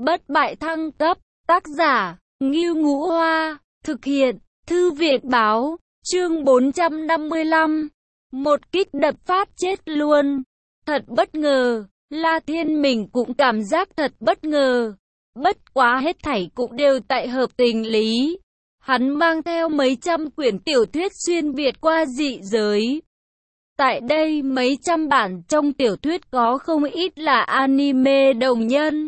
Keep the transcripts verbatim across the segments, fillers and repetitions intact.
Bất bại thăng cấp, tác giả, Ngưu Ngũ Hoa, thực hiện, Thư viện Báo, chương bốn trăm năm mươi lăm. Một kích đập phát chết luôn. Thật bất ngờ, La Thiên mình cũng cảm giác thật bất ngờ. Bất quá hết thảy cũng đều tại hợp tình lý. Hắn mang theo mấy trăm quyển tiểu thuyết xuyên Việt qua dị giới. Tại đây mấy trăm bản trong tiểu thuyết có không ít là anime đồng nhân.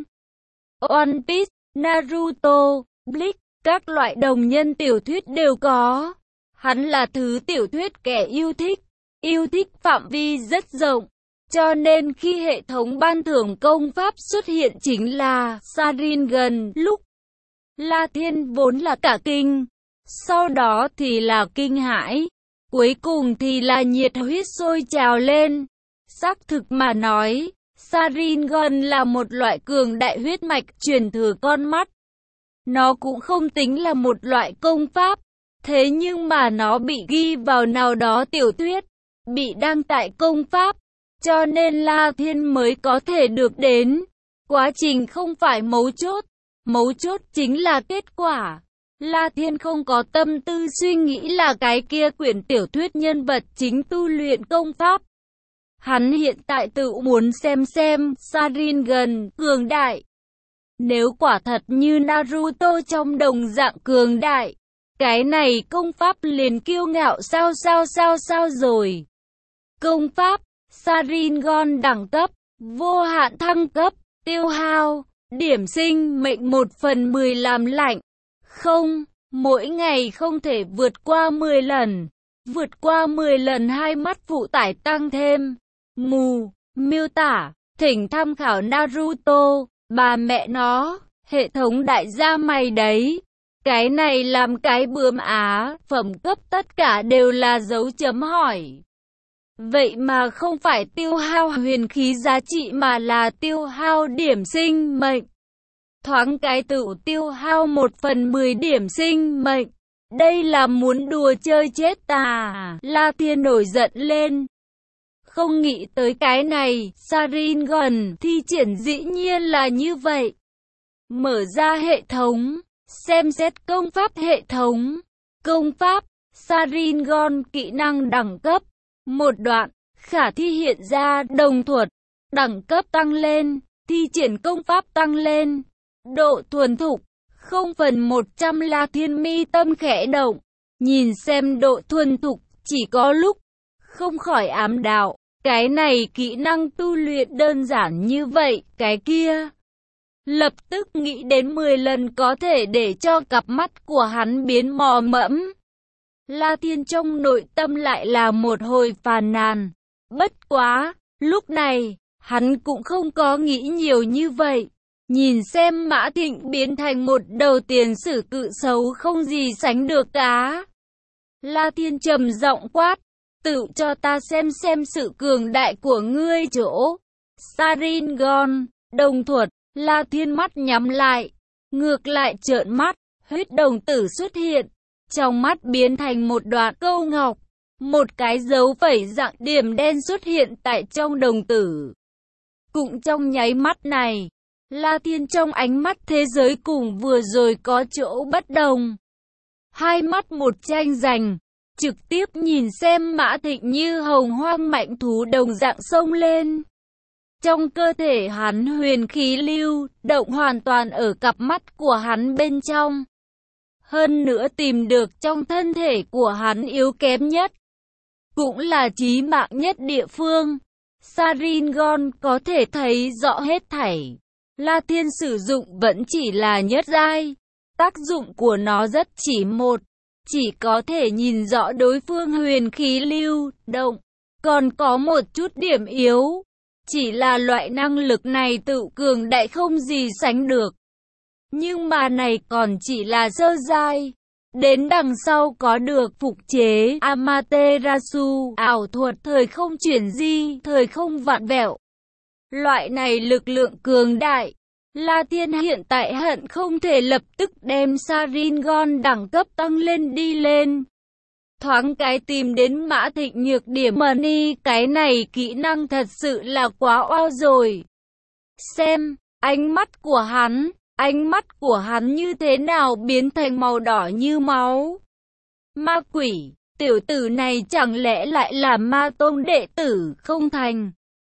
One Piece, Naruto, Bleach, các loại đồng nhân tiểu thuyết đều có. Hắn là thứ tiểu thuyết kẻ yêu thích, yêu thích phạm vi rất rộng. Cho nên khi hệ thống ban thưởng công pháp xuất hiện chính là Sharingan, lúc La Thiên vốn là cả kinh, sau đó thì là kinh hãi, cuối cùng thì là nhiệt huyết sôi trào lên. Xác thực mà nói, Sharingan là một loại cường đại huyết mạch truyền thừa con mắt. Nó cũng không tính là một loại công pháp, thế nhưng mà nó bị ghi vào nào đó tiểu thuyết, bị đăng tại công pháp, cho nên La Thiên mới có thể được đến. Quá trình không phải mấu chốt, mấu chốt chính là kết quả. La Thiên không có tâm tư suy nghĩ là cái kia quyển tiểu thuyết nhân vật chính tu luyện công pháp. Hắn hiện tại tự muốn xem xem Sharingan cường đại. Nếu quả thật như Naruto trong đồng dạng cường đại, cái này công pháp liền kiêu ngạo sao sao sao sao rồi. Công pháp, Sharingan đẳng cấp, vô hạn thăng cấp, tiêu hao, điểm sinh mệnh một phần mười làm lạnh. Không, mỗi ngày không thể vượt qua mười lần. Vượt qua mười lần hai mắt phụ tải tăng thêm. Mù, miêu tả, thỉnh tham khảo Naruto, bà mẹ nó, hệ thống đại gia mày đấy. Cái này làm cái bướm á, phẩm cấp tất cả đều là dấu chấm hỏi. Vậy mà không phải tiêu hao huyền khí giá trị mà là tiêu hao điểm sinh mệnh. Thoáng cái tự tiêu hao một phần mười điểm sinh mệnh. Đây là muốn đùa chơi chết ta. La Thiên nổi giận lên. Không nghĩ tới cái này, Sharingan thi triển dĩ nhiên là như vậy. Mở ra hệ thống, xem xét công pháp hệ thống. Công pháp, Sharingan kỹ năng đẳng cấp. Một đoạn, khả thi hiện ra đồng thuật, đẳng cấp tăng lên, thi triển công pháp tăng lên. Độ thuần thục, không phần một trăm. La Thiên mi tâm khẽ động, nhìn xem độ thuần thục, chỉ có lúc, không khỏi ám đạo, cái này kỹ năng tu luyện đơn giản như vậy, cái kia. Lập tức nghĩ đến mười lần có thể để cho cặp mắt của hắn biến mò mẫm. La Thiên trong nội tâm lại là một hồi phàn nàn. Bất quá, lúc này, hắn cũng không có nghĩ nhiều như vậy. Nhìn xem Mã Thịnh biến thành một đầu tiền sử cự xấu không gì sánh được cả. La Thiên trầm giọng quát, tự cho ta xem xem sự cường đại của ngươi chỗ. Sharingan, đồng thuật, La Thiên mắt nhắm lại, ngược lại trợn mắt, huyết đồng tử xuất hiện. Trong mắt biến thành một đoạn câu ngọc, một cái dấu phẩy dạng điểm đen xuất hiện tại trong đồng tử. Cũng trong nháy mắt này, La Thiên trong ánh mắt thế giới cùng vừa rồi có chỗ bất đồng. Hai mắt một tranh giành, trực tiếp nhìn xem Mã Thịnh như hồng hoang mạnh thú đồng dạng xông lên. Trong cơ thể hắn huyền khí lưu động hoàn toàn ở cặp mắt của hắn bên trong. Hơn nữa tìm được trong thân thể của hắn yếu kém nhất, cũng là chí mạng nhất địa phương. Sharingan có thể thấy rõ hết thảy. La Thiên sử dụng vẫn chỉ là nhất giai. Tác dụng của nó rất chỉ một, chỉ có thể nhìn rõ đối phương huyền khí lưu động. Còn có một chút điểm yếu, chỉ là loại năng lực này tự cường đại không gì sánh được. Nhưng mà này còn chỉ là sơ giai. Đến đằng sau có được phục chế Amaterasu, ảo thuật thời không chuyển di, thời không vặn vẹo. Loại này lực lượng cường đại, La Thiên hiện tại hận không thể lập tức đem Sharingan đẳng cấp tăng lên đi lên. Thoáng cái tìm đến Mã Thịnh nhược điểm money, cái này kỹ năng thật sự là quá oao rồi. Xem, ánh mắt của hắn, Ánh mắt của hắn như thế nào biến thành màu đỏ như máu. Ma quỷ, tiểu tử này chẳng lẽ lại là ma tông đệ tử không thành?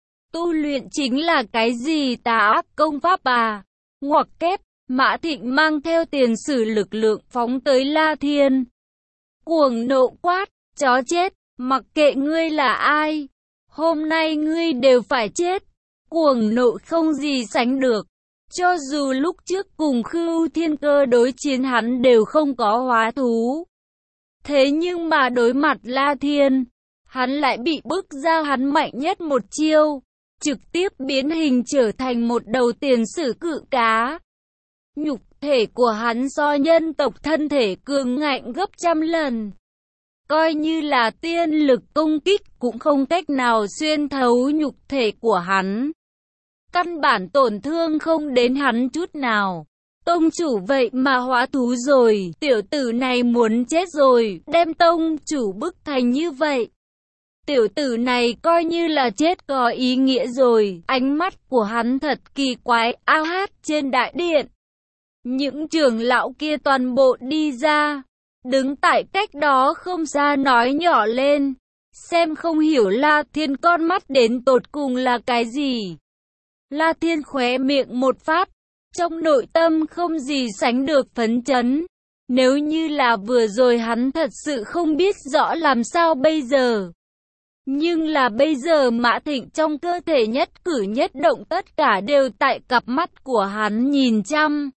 Tu luyện chính là cái gì tà ác công pháp à? Ngoặc kép, Mã Thịnh mang theo tiền sử lực lượng phóng tới La Thiên. Cuồng nộ quát, chó chết, mặc kệ ngươi là ai, hôm nay ngươi đều phải chết. Cuồng nộ không gì sánh được. Cho dù lúc trước cùng Khưu Thiên Cơ đối chiến hắn đều không có hóa thú. Thế nhưng mà đối mặt La Thiên, hắn lại bị bức ra hắn mạnh nhất một chiêu, trực tiếp biến hình trở thành một đầu tiền sử cự cá. Nhục thể của hắn do nhân tộc thân thể cường ngạnh gấp trăm lần. Coi như là tiên lực công kích cũng không cách nào xuyên thấu nhục thể của hắn. Căn bản tổn thương không đến hắn chút nào. Tông chủ vậy mà hóa thú rồi, tiểu tử này muốn chết rồi, đem tông chủ bức thành như vậy. Tiểu tử này coi như là chết có ý nghĩa rồi, ánh mắt của hắn thật kỳ quái, ao hát trên đại điện. Những trưởng lão kia toàn bộ đi ra, đứng tại cách đó không xa nói nhỏ lên, xem không hiểu La Thiên con mắt đến tột cùng là cái gì. La Thiên khóe miệng một phát, trong nội tâm không gì sánh được phấn chấn. Nếu như là vừa rồi hắn thật sự không biết rõ làm sao bây giờ. Nhưng là bây giờ Mã Thịnh trong cơ thể nhất cử nhất động tất cả đều tại cặp mắt của hắn nhìn chăm.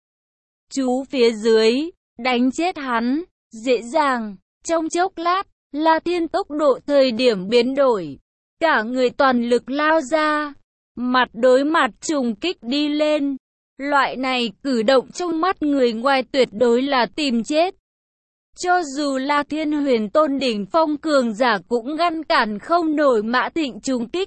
Chú phía dưới, đánh chết hắn, dễ dàng. Trong chốc lát, La Thiên tốc độ thời điểm biến đổi. Cả người toàn lực lao ra, mặt đối mặt trùng kích đi lên. Loại này cử động trong mắt người ngoài tuyệt đối là tìm chết. Cho dù là Thiên Huyền Tôn đỉnh phong cường giả cũng ngăn cản không nổi Mã Thịnh trùng kích.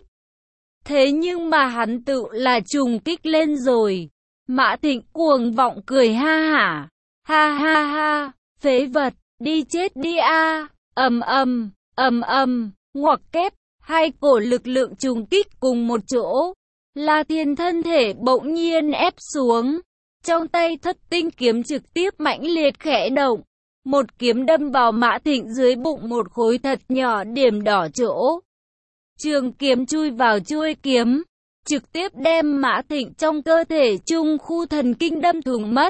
Thế nhưng mà hắn tự là trùng kích lên rồi. Mã Thịnh cuồng vọng cười ha hả. Ha ha ha, phế vật, đi chết đi a. Ầm ầm, ầm ầm, ngoặc kép, hai cổ lực lượng trùng kích cùng một chỗ. La Thiên thân thể bỗng nhiên ép xuống, trong tay thất tinh kiếm trực tiếp mãnh liệt khẽ động, một kiếm đâm vào Mã Thịnh dưới bụng một khối thật nhỏ điểm đỏ chỗ. Trường kiếm chui vào chuôi kiếm, trực tiếp đem Mã Thịnh trong cơ thể trung khu thần kinh đâm thủng mất.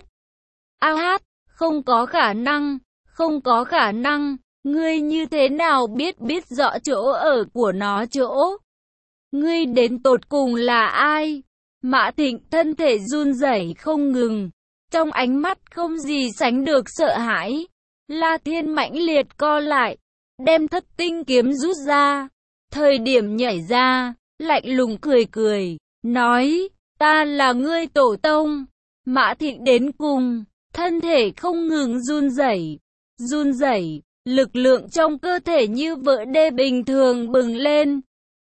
A hát, không có khả năng, không có khả năng, ngươi như thế nào biết biết rõ chỗ ở của nó chỗ? Ngươi đến tột cùng là ai? Mã Thịnh thân thể run rẩy không ngừng, trong ánh mắt không gì sánh được sợ hãi. La Thiên mãnh liệt co lại, đem thất tinh kiếm rút ra, thời điểm nhảy ra, lạnh lùng cười cười, nói, ta là ngươi tổ tông. Mã Thịnh đến cùng, thân thể không ngừng run rẩy, run rẩy, lực lượng trong cơ thể như vỡ đê bình thường bừng lên.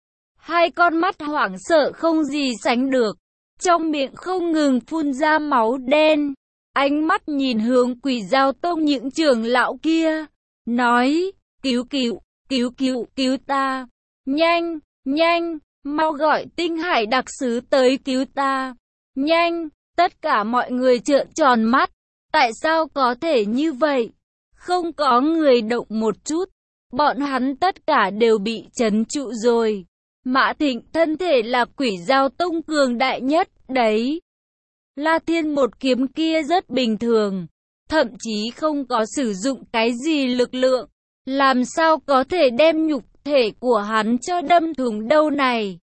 Hai con mắt hoảng sợ không gì sánh được, trong miệng không ngừng phun ra máu đen, ánh mắt nhìn hướng Quỷ Dao Tông những trưởng lão kia, nói, cứu cứu, cứu cứu, cứu ta, nhanh, nhanh, mau gọi Tinh Hải đặc sứ tới cứu ta, nhanh, tất cả mọi người trợn tròn mắt, tại sao có thể như vậy, không có người động một chút, bọn hắn tất cả đều bị trấn trụ rồi. Mã Thịnh thân thể là Quỷ Dao Tông cường đại nhất, đấy. La Thiên một kiếm kia rất bình thường, thậm chí không có sử dụng cái gì lực lượng, làm sao có thể đem nhục thể của hắn cho đâm thủng đâu này.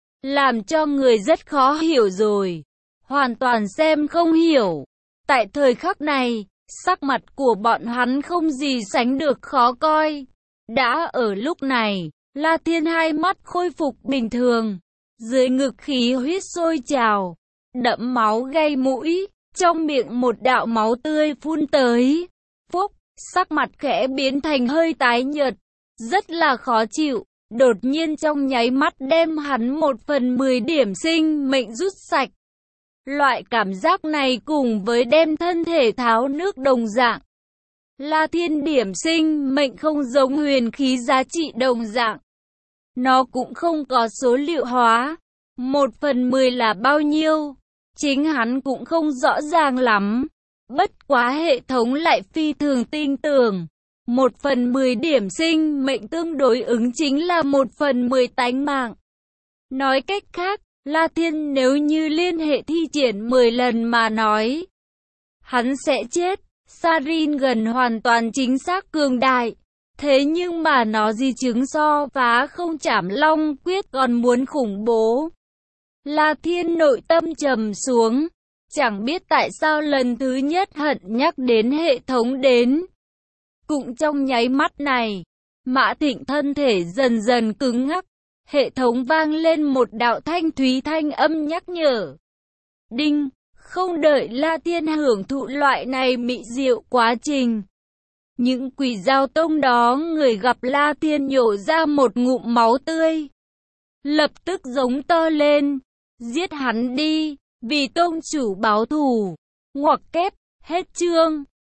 Làm cho người rất khó hiểu rồi, hoàn toàn xem không hiểu. Tại thời khắc này, sắc mặt của bọn hắn không gì sánh được khó coi. Đã ở lúc này, La Thiên hai mắt khôi phục bình thường, dưới ngực khí huyết sôi trào, đẫm máu gây mũi, trong miệng một đạo máu tươi phun tới. Phúc, sắc mặt khẽ biến thành hơi tái nhợt, rất là khó chịu, đột nhiên trong nháy mắt đem hắn một phần mười điểm sinh mệnh rút sạch. Loại cảm giác này cùng với đem thân thể tháo nước đồng dạng. La Thiên điểm sinh mệnh không giống huyền khí giá trị đồng dạng. Nó cũng không có số liệu hóa. Một phần mười là bao nhiêu? chính hắn cũng không rõ ràng lắm. Bất quá hệ thống lại phi thường tin tưởng. Một phần mười điểm sinh mệnh tương đối ứng chính là một phần mười tánh mạng. Nói cách khác, La Thiên nếu như liên hệ thi triển mười lần mà nói, hắn sẽ chết. Sarin gần hoàn toàn chính xác cường đại. Thế nhưng mà nó di chứng so phá không chảm long quyết còn muốn khủng bố. La Thiên nội tâm trầm xuống. Chẳng biết tại sao lần thứ nhất hận nhắc đến hệ thống đến. Cũng trong nháy mắt này, Mã Thịnh thân thể dần dần cứng ngắc. Hệ thống vang lên một đạo thanh thúy thanh âm nhắc nhở. Đinh, không đợi La Thiên hưởng thụ loại này mị diệu quá trình. Những quỷ giao tông đó người gặp La Thiên nhổ ra một ngụm máu tươi. Lập tức giống to lên, giết hắn đi, vì tông chủ báo thù. Ngoặc kép, hết chương.